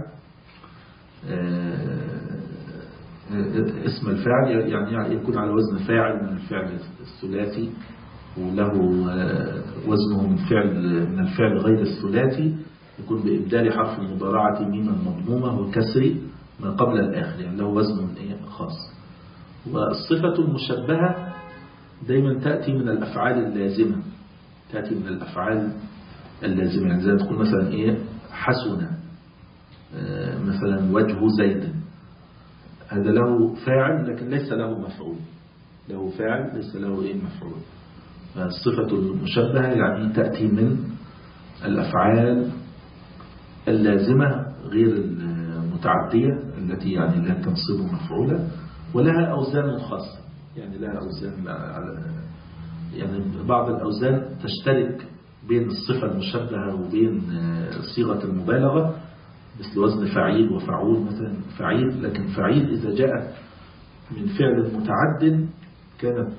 اسم الفاعل يعني يكون على وزن فاعل من الفعل الثلاثي، وله وزنه من الفعل غير الثلاثي، يكون بإبدال حرف المضارعة ميما مضمومة وكسر ما قبل الآخر، يعني له وزن خاص. والصفة المشبهة دايما تأتي من الأفعال اللازمة، تأتي من الأفعال اللازمة، يعني زي تقول مثلا حسن مثلا وجه زيد، هذا له فاعل لكن ليس له مفعول، له فاعل ليس له مفعول. فالصفة المشبهة يعني تأتي من الأفعال اللازمة غير المتعدية التي يعني لا تنصب مفعولا، ولها أوزان خاصة، يعني لها أوزان، يعني بعض الأوزان تشترك بين الصفة المشبهة وبين صيغة المبالغة، مثل وزن فعيل وفعول، مثلا فعيل، لكن فعيل إذا جاء من فعل متعد كانت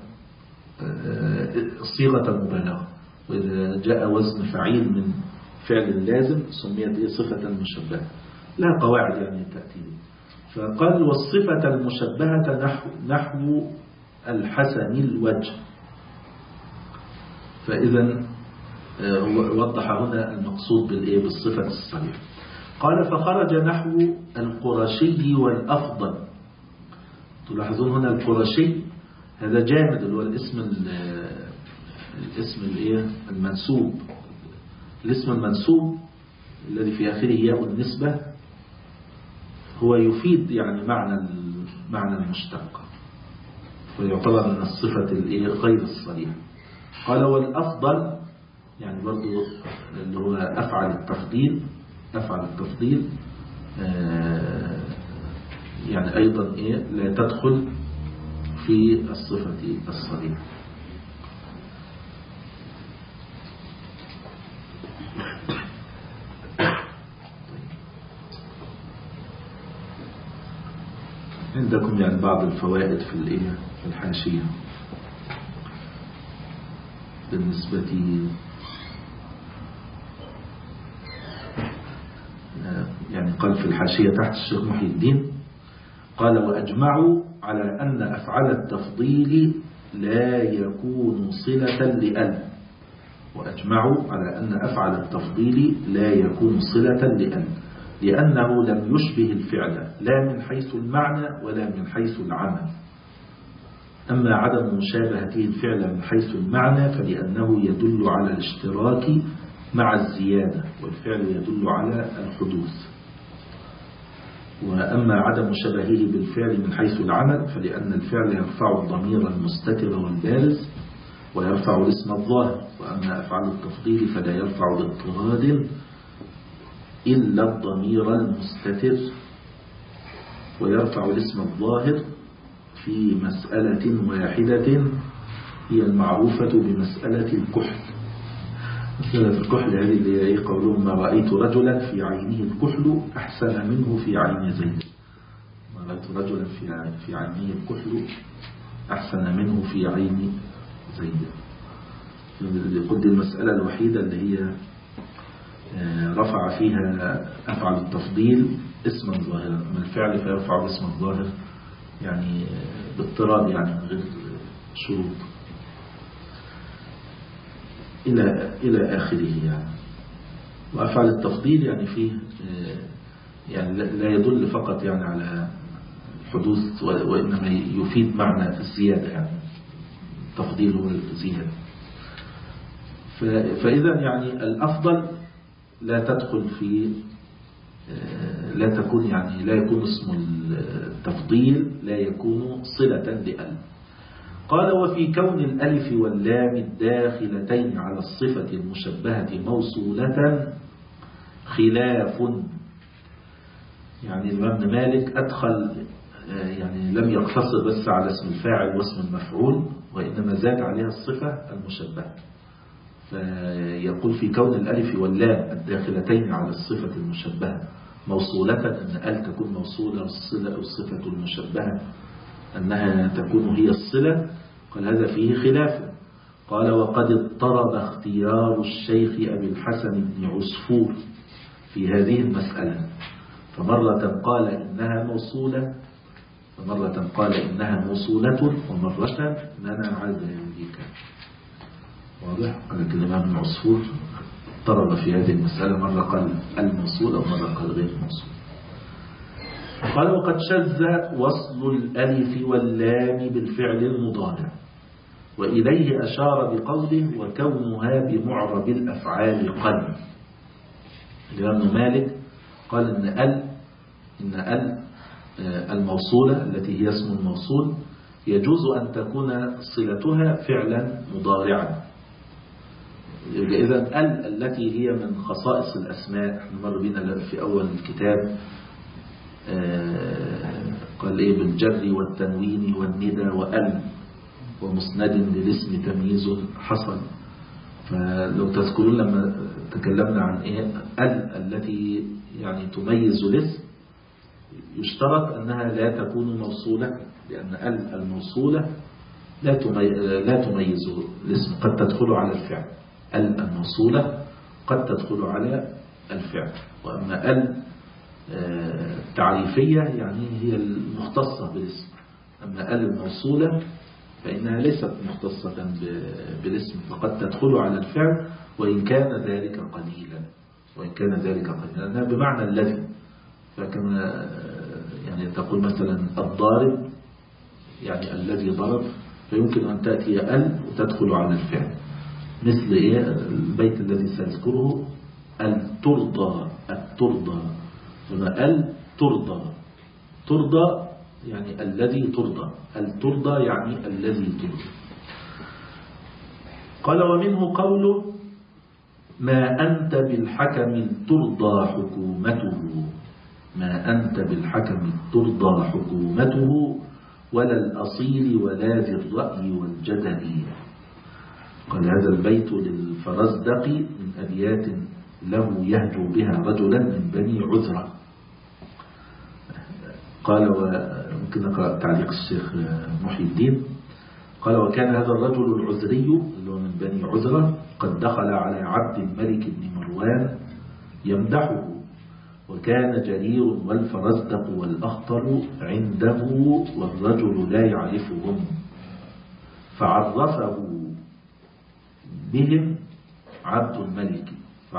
صيغة المبالغة، وإذا جاء وزن فعيل من فعل لازم سميت صفة مشبهة، لها قواعد يعني تأتي. فقال والصفة المشبهة نحو الحسن الوجه، فإذا وضح هنا المقصود بالصفة الصريحة. قال فخرج نحو القرشي والأفضل. تلاحظون هنا القرشي هذا جامد، اللي هو الاسم المنسوب، الاسم المنسوب الذي في آخره ياء النسبة هو يفيد يعني معنى المشتق، ويعتبر من الصفة غير الصريحة. قال والأفضل يعني برضو اللي هو أفعل التفضيل يعني أيضا لا تدخل في الصفة الصريحة. عندكم يعني بعض الفوائد في الحاشية بالنسبة يعني قال في الحاشية تحت الشيخ محي الدين قال وأجمعوا على أن أفعال التفضيل لا يكون صلة لأل، وأجمعوا على أن أفعل التفضيل لا يكون صلة لأل، لأنه لم يشبه الفعل لا من حيث المعنى ولا من حيث العمل. أما عدم مشابهته الفعل من حيث المعنى فلأنه يدل على الاشتراك مع الزيادة، والفعل يدل على الحدوث. وأما عدم شبهه بالفعل من حيث العمل فلأن الفعل يرفع الضمير المستتر والبارز ويرفع الاسم الظاهر، وأما أفعال التفضيل فلا يرفع باضطراد إلا الضمير المستتر، ويرفع الاسم الظاهر في مسألة واحدة هي المعروفة بمسألة الكحل. مسألة الكحل هذه اللي هي قولهم ما رأيت رجلا في عينه الكحل أحسن منه في عين زيد، ما رأيت رجلا في عينه الكحل أحسن منه في عين زيد. قد المسألة الوحيدة اللي هي رفع فيها أفعل التفضيل اسما ظاهرا، من الفعل فيرفع الاسم الظاهر يعني باضطراد يعني من غير شروط إلى آخره يعني. وأفعل التفضيل يعني فيه يعني لا يدل فقط يعني على الحدوث وإنما يفيد معنى الزيادة، يعني التفضيل هو الزيادة. فإذا يعني الأفضل لا تدخل في لا تكون يعني لا يكون اسم التفضيل لا يكون صلة لأل. قال وفي كون الألف واللام الداخلتين على الصفة المشبهة موصولة خلاف، يعني الإمام مالك أدخل يعني لم يقتصر بس على اسم الفاعل واسم المفعول، وإنما زاد عليها الصفة المشبهة. فيقول في كون الألف واللام الداخلتين على الصفة المشبهة موصولة، أن ال تكون موصولة والصفة المشبهة أنها تكون هي الصلة، قال هذا فيه خلاف. قال وقد اضطرب اختيار الشيخ أبي الحسن بن عصفور في هذه المسألة، فمرة قال إنها موصولة ومرة منع ذلك. واضح؟ قال الإمام ابن عصفور اضطرب في هذه المسألة، مرة قال الموصول ومرة قال غير الموصول. قال وقد شذ وصل الألف واللام بالفعل المضارع، وإليه أشار بقوله وكونها بمعرب الأفعال قل. الإمام مالك قال إن الموصولة التي هي اسم الموصول يجوز أن تكون صلتها فعلا مضارعا. إذا التي هي من خصائص الأسماء، مر بنا في أول الكتاب قال إيه بالجر والتنوين والندى ومسند للاسم تمييز حصل. فلو تذكرون لما تكلمنا عن التي يعني تميز الاسم، يشترط أنها لا تكون موصولة، لأن الموصولة لا تميز الاسم، قد تدخل على الفعل. الموصولة قد تدخل على الفعل، وأما التعريفية يعني هي المختصة بالاسم. أما الموصولة فإنها ليست مختصة بالاسم، فقد تدخل على الفعل وإن كان ذلك قليلا، لأنها بمعنى الذي. فكما يعني تقول مثلا الضارب يعني الذي ضرب، فيمكن أن تأتي وتدخل على الفعل، مثل البيت الذي سأذكره الترضى. هنا ترضى يعني الذي ترضى، الترضى يعني الذي ترضى. قال ومنه قوله ما أنت بالحكم ترضى حكومته ولا الأصيل ولا ذي الرأي والجدل. قال هذا البيت للفرزدق من أبيات له يهجو بها رجلا من بني عذرة. قال وممكن نقرأ تعليق الشيخ محي الدين. قال وكان هذا الرجل العذري اللي هو من بني عذرة قد دخل على عبد الملك بن مروان يمدحه، وكان جرير والفرزدق والأخطر عنده والرجل لا يعرفهم، فعرفه بهم عبد الملك.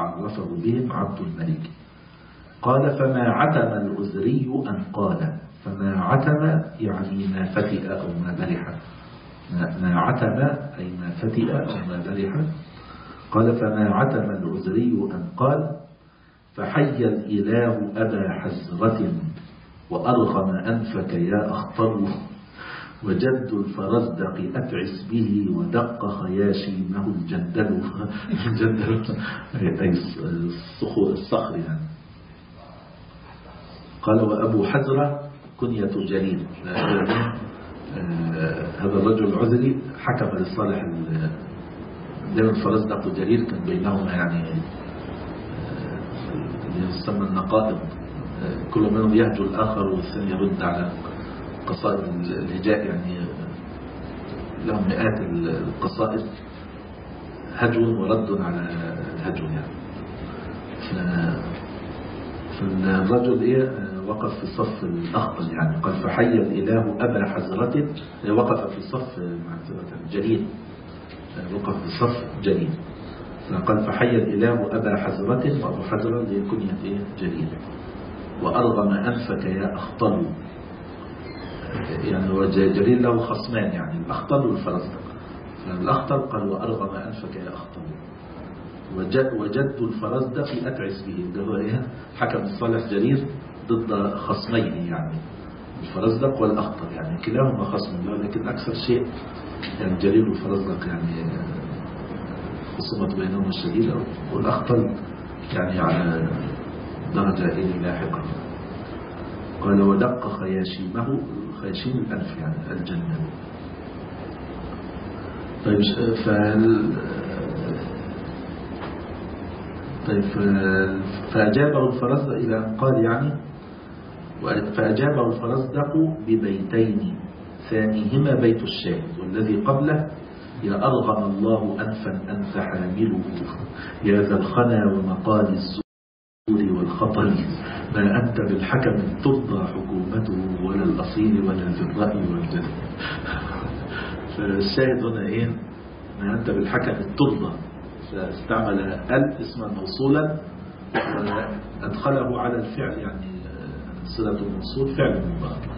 قال فما عتم العذري أن قال، فما عتم يعني ما فتئ أو ما برح، ما عتم أي ما فتئ أو ما برح. قال فما عتم العذري أن قال فحي الإله أبا حزرة وأرغم أنفك يا أخطر، وجد الفرزدق أتعس به ودق خياشيمه الجندل. أي الصخر يعني. قال وأبو حزرة كنية جرير. هذا الرجل العذري حكم للصالح دائما الفرزدق وجرير كان بينهما يعني يسمى النقائض، كل منهم يهجو الآخر والثاني يرد على قصائد الهجاء، يعني لهم مئات القصائد هجو ورد على الهجو يعني. فالرجل وقف في صف الأخطل يعني. قال فحي الإله أبا حزرة، وقف في صف جرير، وقف في صف جرير. قال فحي الإله أبا حزرة، وأبو حزرة لكنية جرير. وأرغم أنفك يا أخطل، يعني جرير له خصمان يعني الأخطل والفرزدق. فالأخطل قال وأرغم أنفك يا أخطل، وجد الفرزدق أتعس به، ده هو حكم الصالح جرير ضد خصمين يعني الفرزدق والأخطل، يعني كلاهما خصم، لكن أكثر شيء يعني جرير والفرزدق يعني خصومة بينهما الشديدة، والأخطل يعني على درجة لاحقة. قال ودق خياشيمه، خياشيم الأنف يعني الجنة. طيب فأجابه الفرزدق إلى أن قال يعني فأجابه الفرزدق ببيتين ثانيهما بيت الشاهد، والذي قبله يا أرغم الله أنفا أنت حامله يا ذا الخنا ومقال الزور والخطر ما أنت بالحكم ترضى حكومته ولا الأصيل ولا ذي الرأي والجد. فالشاهد هنا إيه؟ ما أنت بالحكم ترضى، فاستعمل اسما موصولا وأدخله على الفعل، يعني صلة الموصول فعل مضارع.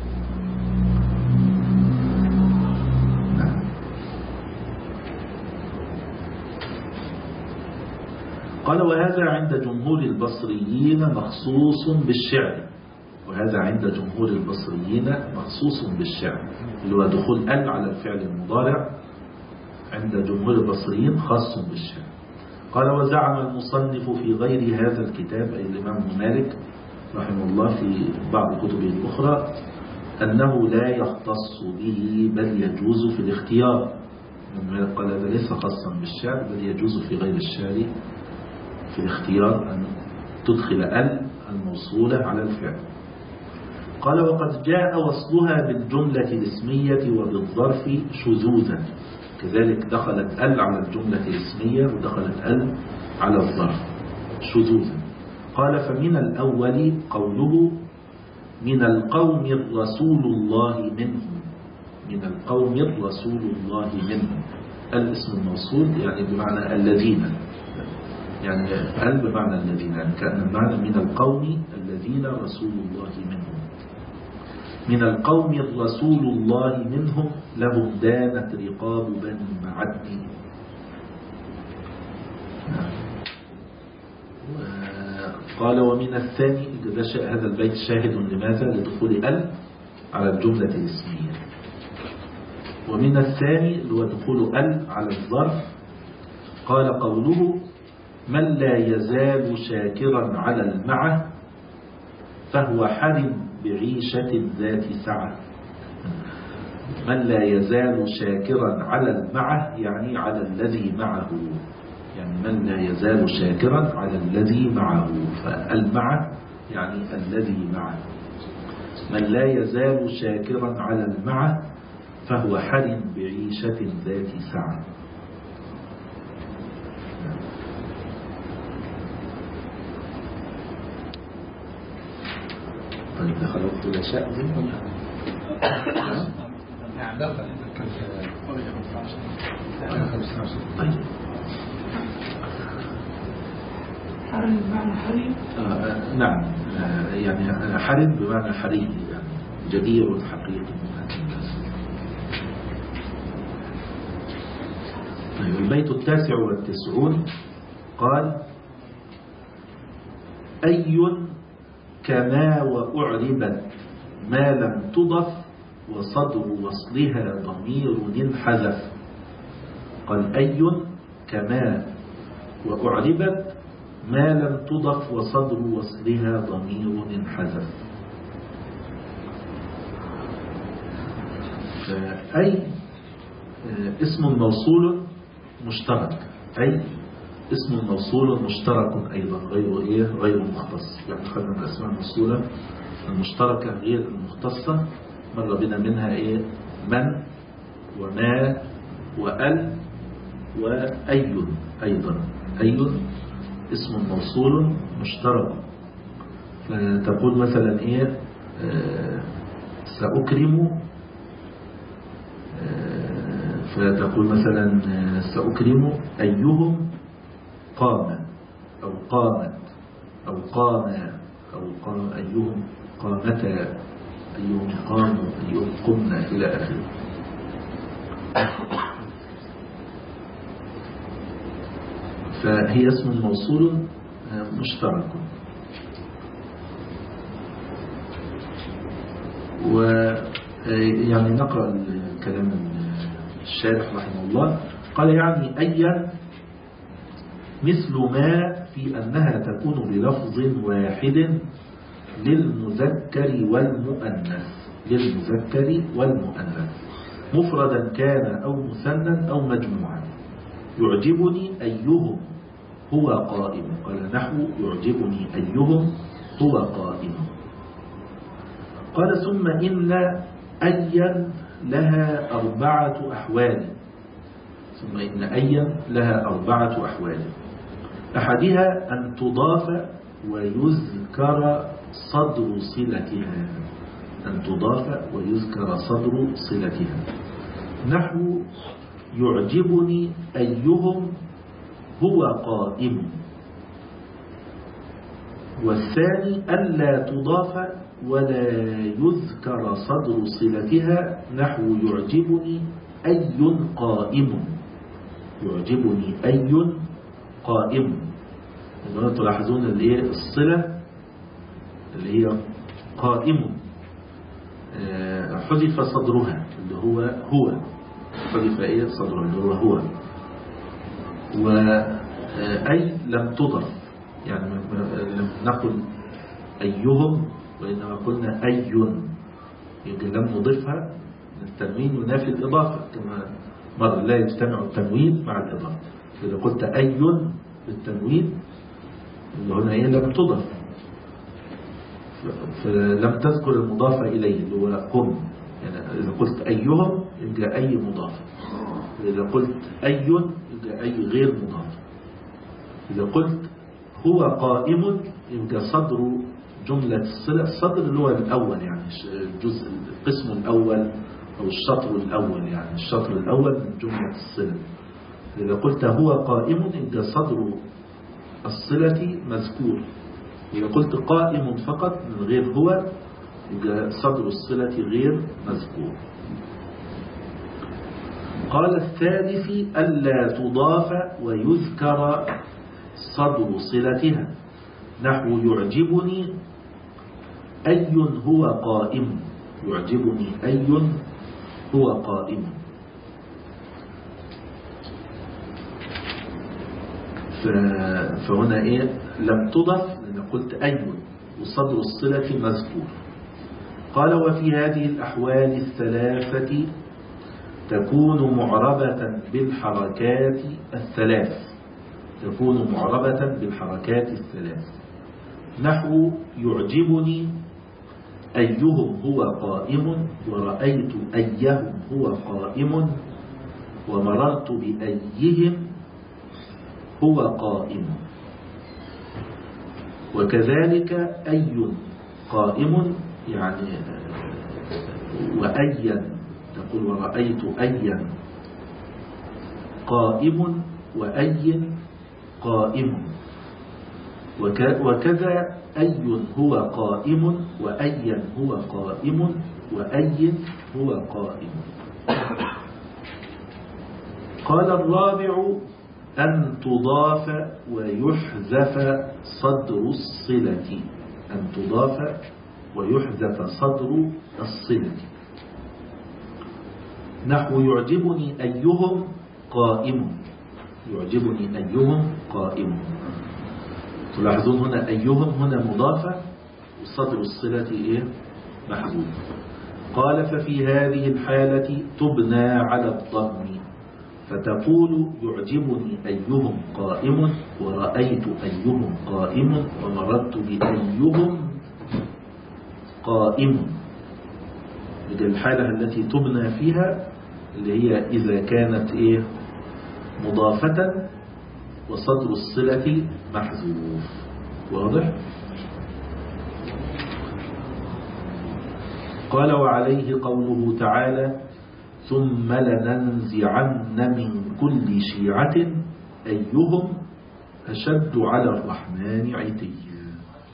قال وهذا عند جمهور البصريين مخصوص بالشعر، وهذا عند جمهور البصريين مخصوص بالشعر، اللي هو دخول ال على الفعل المضارع عند جمهور البصريين خاص بالشعر. قال وزعم المصنف في غير هذا الكتاب، أي الإمام مالك رحمه الله في بعض كتبه الأخرى، أنه لا يختص به بل يجوز في الاختيار. قال هذا ليس خاصا بالشعر بل يجوز في غير الشعر في الاختيار أن تدخل الموصولة على الفعل. قال وقد جاء وصلها بالجملة الاسمية وبالظرف شذوذا، كذلك دخلت على الجملة الاسمية ودخلت على الظرف شذوذا. قال فمن الأول قوله من القوم الرسول الله منهم، من القوم الرسول الله منهم، الاسم الموصول يعني بمعنى الذين، يعني بمعنى الذين، يعني كأن المعنى من القوم الذين رسول الله منهم. من القوم الرسول الله منهم لهم دانت رقاب بني معد. قال ومن الثاني، هذا البيت شاهد لماذا؟ لدخول على الجملة الاسمية. ومن الثاني اللي هو دخول على الظرف، قال قوله من لا يزال شاكرا على المعه فهو حر بعيشة ذات سعة. من لا يزال شاكرا على المعه يعني على الذي معه، يعني من لا يزال شاكرا على الذي معه، فالمعه يعني الذي معه. من لا يزال شاكرا على المعه فهو حر بعيشة ذات سعة. طيب دخلت الأشياء دي ولا؟ نعم دخل. طيب حرم بمعنى حريم؟ نعم، يعني حرم بمعنى حريم، يعني جدير حقيقي. طيب البيت 99 قال أي كما وأعربت ما لم تضف وصدر وصلها ضمير انحذف. قال أي كما وأعربت ما لم تضف وصدر وصلها ضمير انحذف. فأي اسم موصول مشترك، أي اسم موصول مشترك أيضا غير مختص. يعني خدنا الأسماء الموصولة المشتركة غير المختصة مر بنا منها من وما وأل وأي. أيضا أي اسم موصول مشترك، فتقول مثلا سأكرم، فتقول مثلا سأكرم أيهم قام أو قامت أو قام أو أيهم قامتا، أيهم قاموا، أيهم قمنا إلى آخره. فهي اسم موصول مشترك. ويعني نقرأ الكلام الشارح رحمه الله. قال يعني أي مثل ما في أنها تكون بلفظ واحد للمذكر والمؤنث، للمذكر والمؤنث مفردا كان أو مثنى أو مجموعا. يعجبني أيهم هو قائم. قال نحو يعجبني أيهم هو قائم. قال ثم إن أيا لها 4 أحوال. ثم إن أيا لها 4 أحوال. أحدها أن تضاف ويذكر صدر صلتها. أن تضاف ويذكر صدر صلتها، نحو يعجبني أيهم هو قائم. والثاني ألا تضاف ولا يذكر صدر صلتها، نحو يعجبني أي قائم. يعجبني أي قائم. إنه تلاحظون اللي هي الصلة اللي هي قائم حذف صدرها اللي هو حذف صدرها اللي هو وأي لم تضف، يعني لم نقل أيهم وإنما قلنا أي، يمكن لم نضيفها. التنوين ينافي الإضافة كما مر، لا يجتمع التنوين مع الإضافة. إذا قلت أي بالتنوين اللي هنا لم تضف، فلم تذكر المضافة إليه اللي هو هم. يعني إذا قلت أيهم يبقى أي مضاف، إذا قلت أي يبقى أي غير مضاف. إذا قلت هو قائم يبقى صدر جملة الصلة، الصدر اللي هو الأول، يعني الجزء القسم الأول أو الشطر الأول، يعني الشطر الأول من جملة الصلة. إذا قلت هو قائم يبقى صدر الصلة مذكور. إذا قلت قائم فقط من غير هو يبقى صدر الصلة غير مذكور. قال الثالث ألا تضاف ويذكر صدر صلتها، نحو يعجبني أي هو قائم. يعجبني أي هو قائم. فهنا لم تضف لأن قلت أي وصدر الصلة مذكور. قال وفي هذه الأحوال الثلاثة تكون معربة بالحركات الثلاث. تكون معربة بالحركات الثلاث، نحو يعجبني أيهم هو قائم، ورأيت أيهم هو قائم، ومررت بأيهم هو قائم. وكذلك أي قائم، يعني وأيا تقول ورأيت أيا قائم وأي قائم. وكذا أي هو قائم وأيا هو قائم وأي هو قائم. قال الرابع أن تضاف ويحذف صدر الصلة. أن تضاف ويحذف صدر الصلة، نحو يعجبني أيهم قائم. يعجبني أيهم قائم. تلاحظون هنا أيهم هنا مضافة وصدر الصلة محذوف. قال ففي هذه الحالة تبنى على الضم، فتقول يعجبني أيهم قائم، ورأيت أيهم قائم، ومررت بأيهم قائم. الحالة التي تبنى فيها اللي هي إذا كانت مضافة وصدر الصلة محذوف. واضح؟ قال وعليه قوله تعالى ثم لننزعن من كل شيعة أيهم أشد على الرحمن عتيا.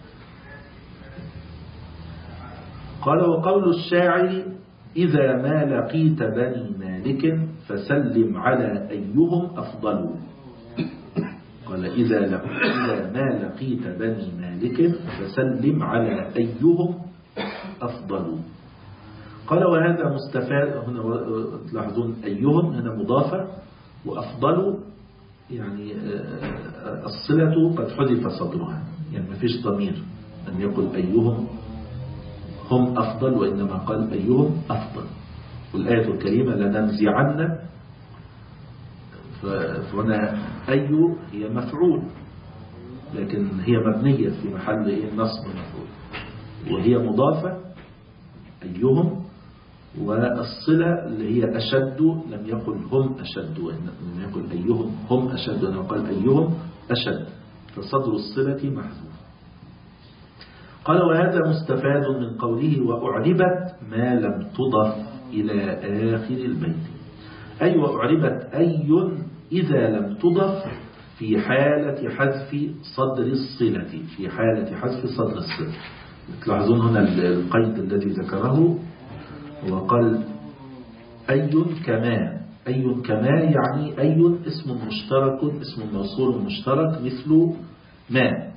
قال وقول الشاعر إذا ما لقيت بني مالك فسلم على أيهم أفضل. قال إذا ما لقيت بني مالك فسلم على أيهم أفضل. قال وهذا مستفاد. هنا تلاحظون أيهم هنا مضافة، وأفضل يعني الصلة قد حذف صدرها، يعني ما فيش ضمير أن يقول أيهم هم أفضل، وإنما قال أيهم أفضل. والآية الكريمة لننزعن، فهنا أي هي مفعول لكن هي مبنية في محل نصب مفعول، وهي مضافة أيهم والصلة اللي هي أشد لم يقل هم أشد، لم يقل أيهم هم أشد، أنه قال أيهم أشد، فصدر الصلة محذوف. قال وهذا مستفاد من قوله وأعربت ما لم تضف إلى آخر البيت، أي وأعربت أي إذا لم تضف في حالة حذف صدر الصلة، في حالة حذف صدر الصلة. تلاحظون هنا القيد الذي ذكره وقال أي كما، أي كما يعني أي اسم مشترك، اسم موصول مشترك مثل ما،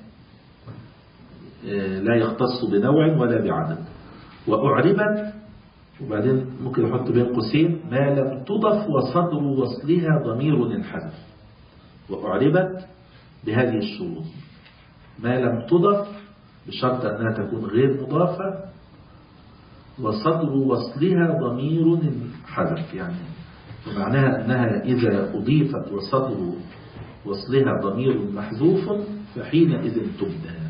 لا يختص بنوع ولا بعدد. وأعربت، وبعدين ممكن يحط بين قوسين ما لم تضف وصدر وصلها ضمير الحذف. وأعربت بهذه الشروط، ما لم تضف بشرط أنها تكون غير مضافة، وصدر وصلها ضمير حذف، يعني معناها أنها إذا أضيفت وصدر وصلها ضمير محذوف فحينئذ تبدأ.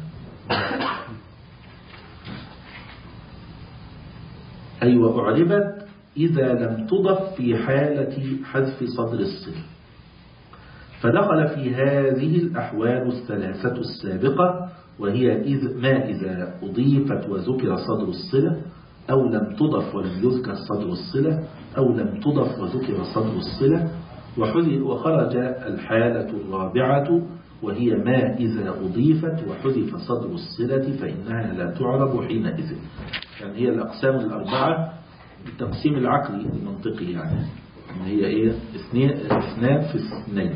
أي وأعربت إذا لم تضف في حالة حذف صدر الصلة. فدخل في هذه الأحوال الثلاثة السابقة، وهي إذا أضيفت وذكر صدر الصلة، أو لم تضف ولم يذكر صدر الصلة، أو لم تضف وذكر صدر الصلة. وخرج الحالة الرابعة، وهي ما إذا أضيفت وحذف صدر الصلة فإنها لا تعرب حينئذ. يعني هي الأقسام الأربعة بالتقسيم العقلي المنطقي، يعني هي إيه؟ اثنان في اثنين،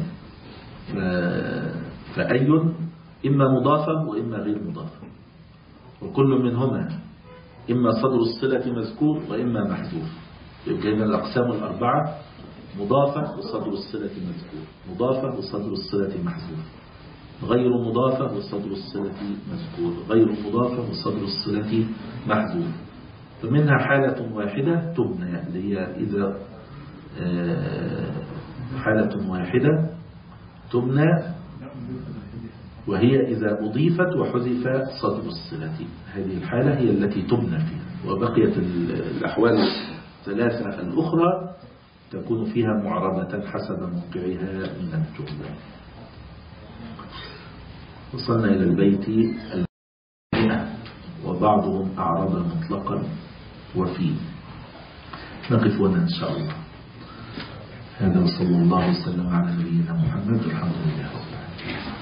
فأي إما مضافة وإما غير مضافة، وكل منهما إما صدر الصلة مذكور وإما محذوف. يبقى هنا الأقسام الأربعة مضافة وصدر الصلة مذكور، مضافة وصدر الصلة محذوف، غير مضافة وصدر الصلة مذكور، غير مضافة وصدر الصلة محذوف. فمنها حالة واحدة تبنى، اللي هي إذا حالة واحدة تبنى، وهي إذا أضيفت وحذف صدر الصلة. هذه الحالة هي التي تبنى فيها، وبقيت الأحوال الثلاثة الأخرى تكون فيها معربة حسب موقعها من الجملة. وصلنا إلى البيت 100، وبعضهم أعرب مطلقا وفيه. نقف هنا إن شاء الله. هذا وصلى الله وسلم على نبينا محمد والحمد لله رب العالمين.